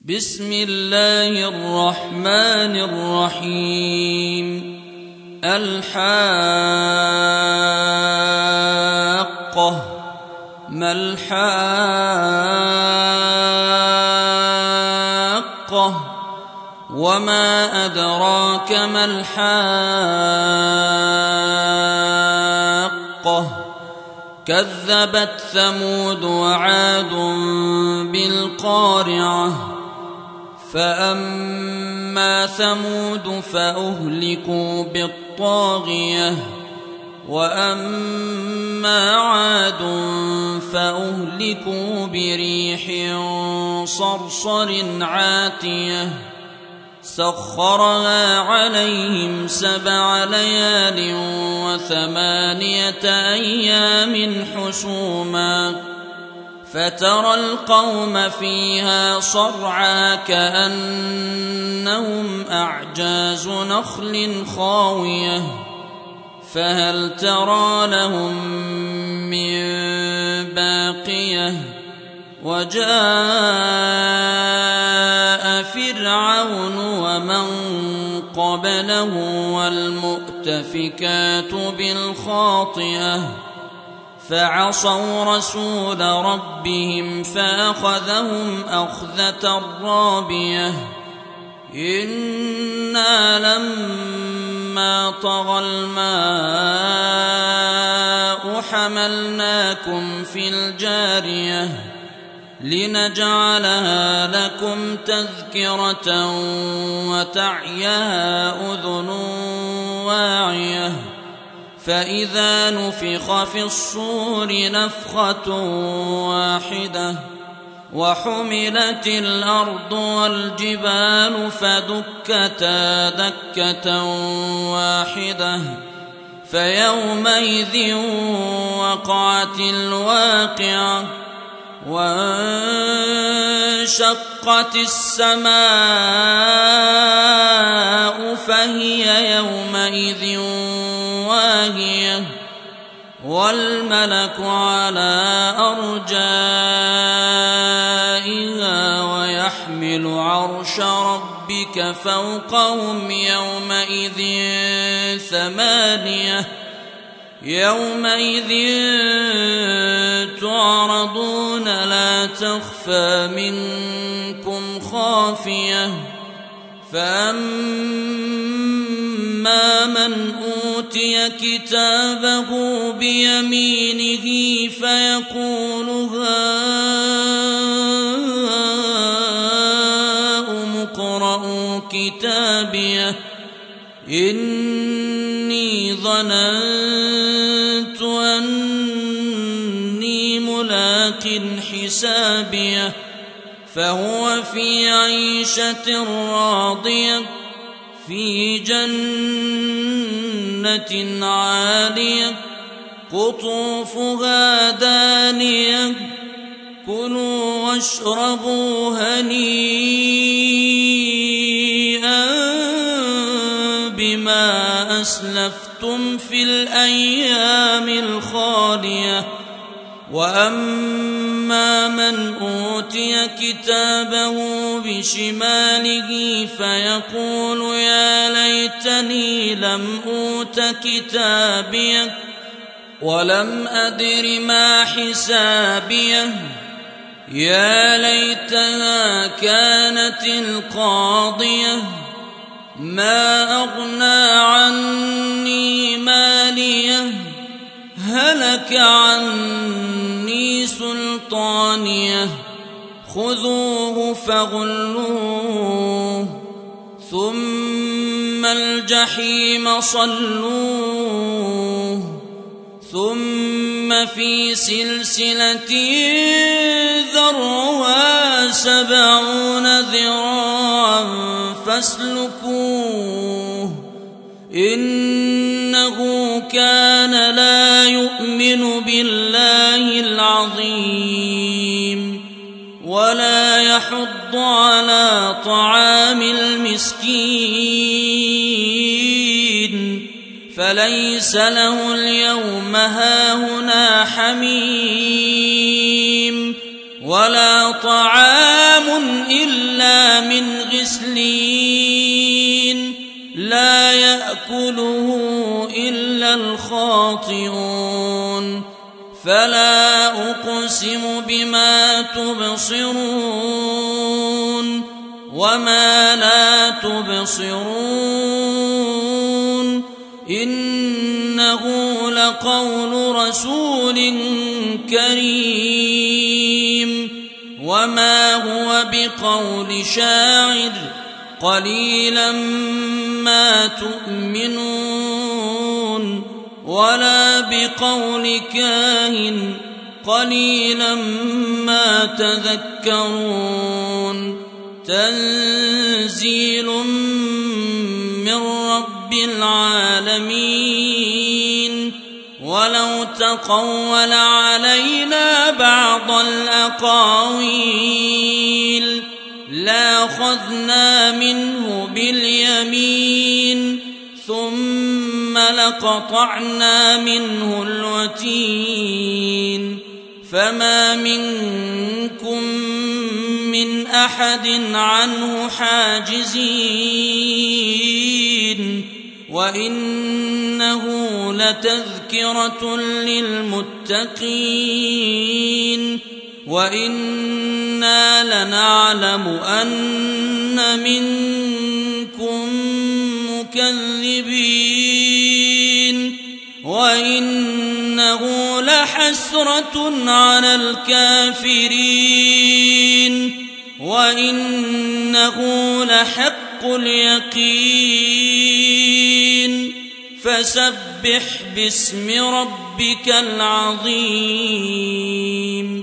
بسم الله الرحمن الرحيم. الحاقة. ما الحاقة؟ وما أدراك ما الحاقة؟ كذبت ثمود وعاد بالقارعة. فأما ثمود فأهلكوا بالطاغية، وأما عاد فأهلكوا بريح صرصر عاتية سخرها عليهم 7 ليال و8 أيام حسوما، فترى القوم فيها صرعى كأنهم أعجاز نخل خاوية، فهل ترى لهم من باقية؟ وجاء فرعون ومن قبله والمؤتفكات بالخاطئة، فعصوا رسول ربهم فأخذهم أخذة رابية. إنا لما طغى الماء حملناكم في الجارية لنجعلها لكم تذكرة وتعيها أذن واعية. فإذا نفخ في الصور نفخة واحدة وحملت الأرض والجبال فدكتا دكة واحدة، فيومئذ وقعت الواقعة. وانشقت السماء فهي يومئذ واهية، والملك على أرجائها ويحمل عرش ربك فوقهم يومئذ 8. يومئذ تعرضون لا تخفى منكم خافية. فأما من أوتي كتابه بيمينه فيقول هاؤم اقرءوا كتابيه إني ظننت أني ملاق حسابيه. فهو في عيشة راضية في جنة عالية قطوفها دانية. كلوا واشربوا هنيئا بما أسلفتم في الأيام الخالية. وأما من أوتي كتابه بشماله فيقول يا ليتني لم أوت كتابيه ولم أدر ما حسابيه. يا ليتها كانت القاضية ما أغنى عني ماليه هلك عني سلطانيه. خذوه فغلوه ثم الجحيم صلوه ثم في سلسلة ذرعها 70 ذراعا فاسلكوه إنه كان لا يؤمن بالله العظيم ولا يحض على طعام المسكين، فليس له اليوم هاهنا حميم ولا طعام إلا فلا أقسم بما تبصرون وما لا تبصرون إنه لقول رسول كريم وما هو بقول شاعر قليلا ما تؤمنون ولا بقول كاهن قليلا ما تذكرون تنزيل من رب العالمين ولو تقول علينا بعض الأقاويل لأخذنا منه باليمين ثم لقطعنا منه الوتين فما منكم من أحد عنه حاجزين وإنه لتذكرة للمتقين وإنا لنعلم أن منكم مكذبين وإنه لحسرة على الكافرين وإنه لحق اليقين فسبح باسم ربك العظيم